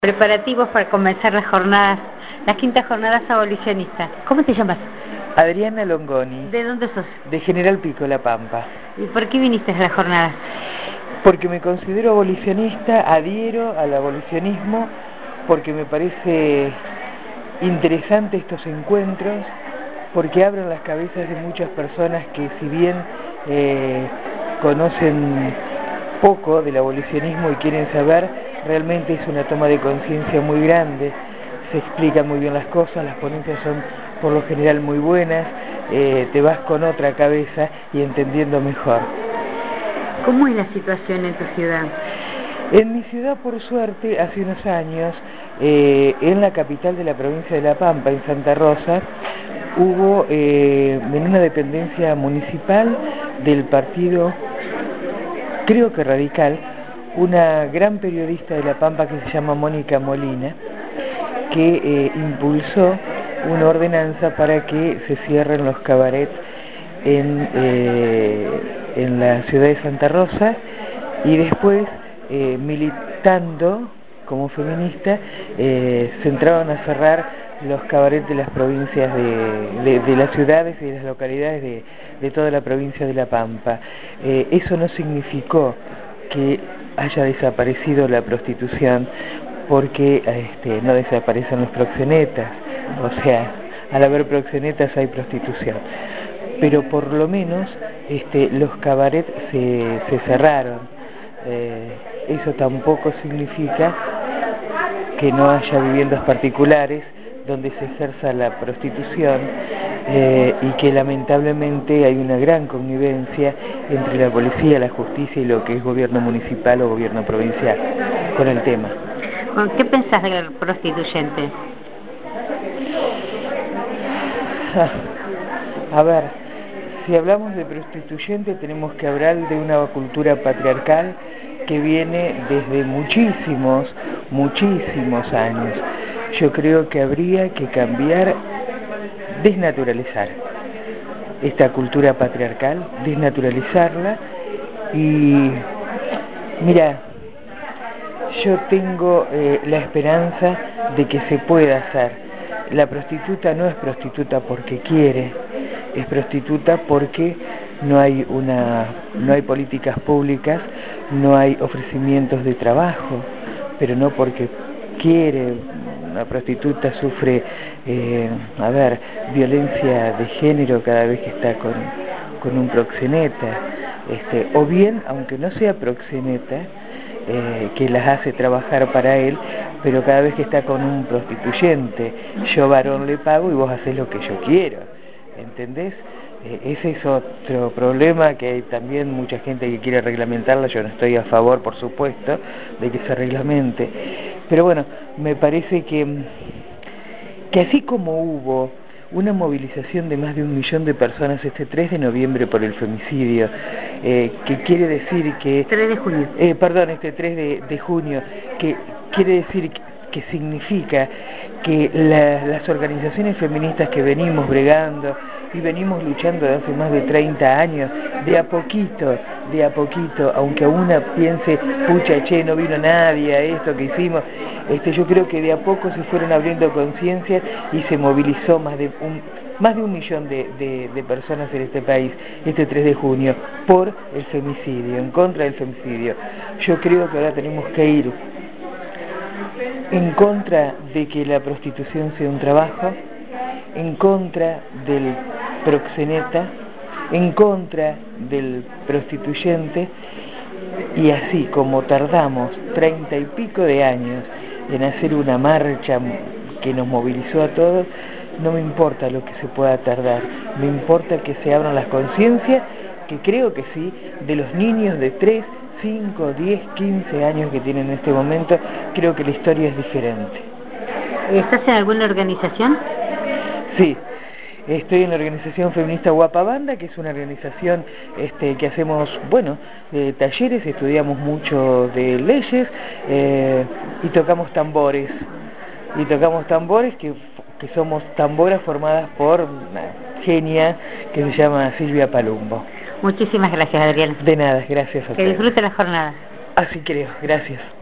Preparativos para comenzar las quintas jornadas abolicionistas. ¿Cómo te llamas? Adriana Longoni. ¿De dónde sos? De General Pico, La Pampa. ¿Y por qué viniste a las jornadas? Porque me considero abolicionista, adhiero al abolicionismo, porque me parece interesante estos encuentros, porque abren las cabezas de muchas personas que, si bien conocen poco del abolicionismo y quieren saber, realmente es una toma de conciencia muy grande, se explican muy bien las cosas, las ponencias son por lo general muy buenas, te vas con otra cabeza y entendiendo mejor. ¿Cómo es la situación en tu ciudad? En mi ciudad, por suerte, hace unos años, en la capital de la provincia de La Pampa, en Santa Rosa, hubo en una dependencia municipal del partido, creo que radical, una gran periodista de La Pampa que se llama Mónica Molina, que impulsó una ordenanza para que se cierren los cabarets en la ciudad de Santa Rosa, y después, militando como feminista, se entraron a cerrar los cabarets de las provincias de las ciudades y de las localidades de toda la provincia de La Pampa. Eso no significó que haya desaparecido la prostitución, porque no desaparecen los proxenetas, o sea, al haber proxenetas hay prostitución, pero por lo menos los cabarets se cerraron. Eso tampoco significa que no haya viviendas particulares donde se ejerza la prostitución, y que lamentablemente hay una gran connivencia entre la policía, la justicia y lo que es gobierno municipal o gobierno provincial con el tema. ¿Qué pensás del prostituyente? A ver, si hablamos de prostituyente tenemos que hablar de una cultura patriarcal que viene desde muchísimos años. Yo creo que habría que cambiar, desnaturalizar esta cultura patriarcal, desnaturalizarla. Y mira, yo tengo la esperanza de que se pueda hacer. La prostituta no es prostituta porque quiere, es prostituta porque no hay políticas públicas, no hay ofrecimientos de trabajo, pero no porque quiere. Una prostituta sufre, violencia de género cada vez que está con un proxeneta, o bien, aunque no sea proxeneta, que las hace trabajar para él, pero cada vez que está con un prostituyente, yo varón le pago y vos hacés lo que yo quiero, ¿entendés? Ese es otro problema, que hay también mucha gente que quiere reglamentarla. Yo no estoy a favor, por supuesto, de que se reglamente, pero bueno, me parece que así como hubo una movilización de más de 1 millón de personas este 3 de noviembre por el femicidio, que quiere decir que... 3 de junio. Este 3 de junio, que quiere decir que significa que las organizaciones feministas que venimos bregando y venimos luchando desde hace más de 30 años, de a poquito, aunque una piense, pucha, che, no vino nadie a esto que hicimos, yo creo que de a poco se fueron abriendo conciencias y se movilizó más de 1 millón de personas en este país este 3 de junio por el femicidio, en contra del femicidio. Yo creo que ahora tenemos que ir en contra de que la prostitución sea un trabajo, en contra del proxeneta, en contra del prostituyente, y así como tardamos 30 y pico de años en hacer una marcha que nos movilizó a todos, no me importa lo que se pueda tardar, me importa que se abran las conciencias, que creo que sí, de los niños de 3, 5, 10, 15 años que tienen en este momento. Creo que la historia es diferente. ¿Estás en alguna organización? Sí, estoy en la organización feminista Guapabanda, que es una organización que hacemos, talleres, estudiamos mucho de leyes, y tocamos tambores. Que somos tamboras formadas por una genia que se llama Silvia Palumbo. Muchísimas gracias, Adriana. De nada, gracias a ustedes. Que disfrute la jornada. Así creo, gracias.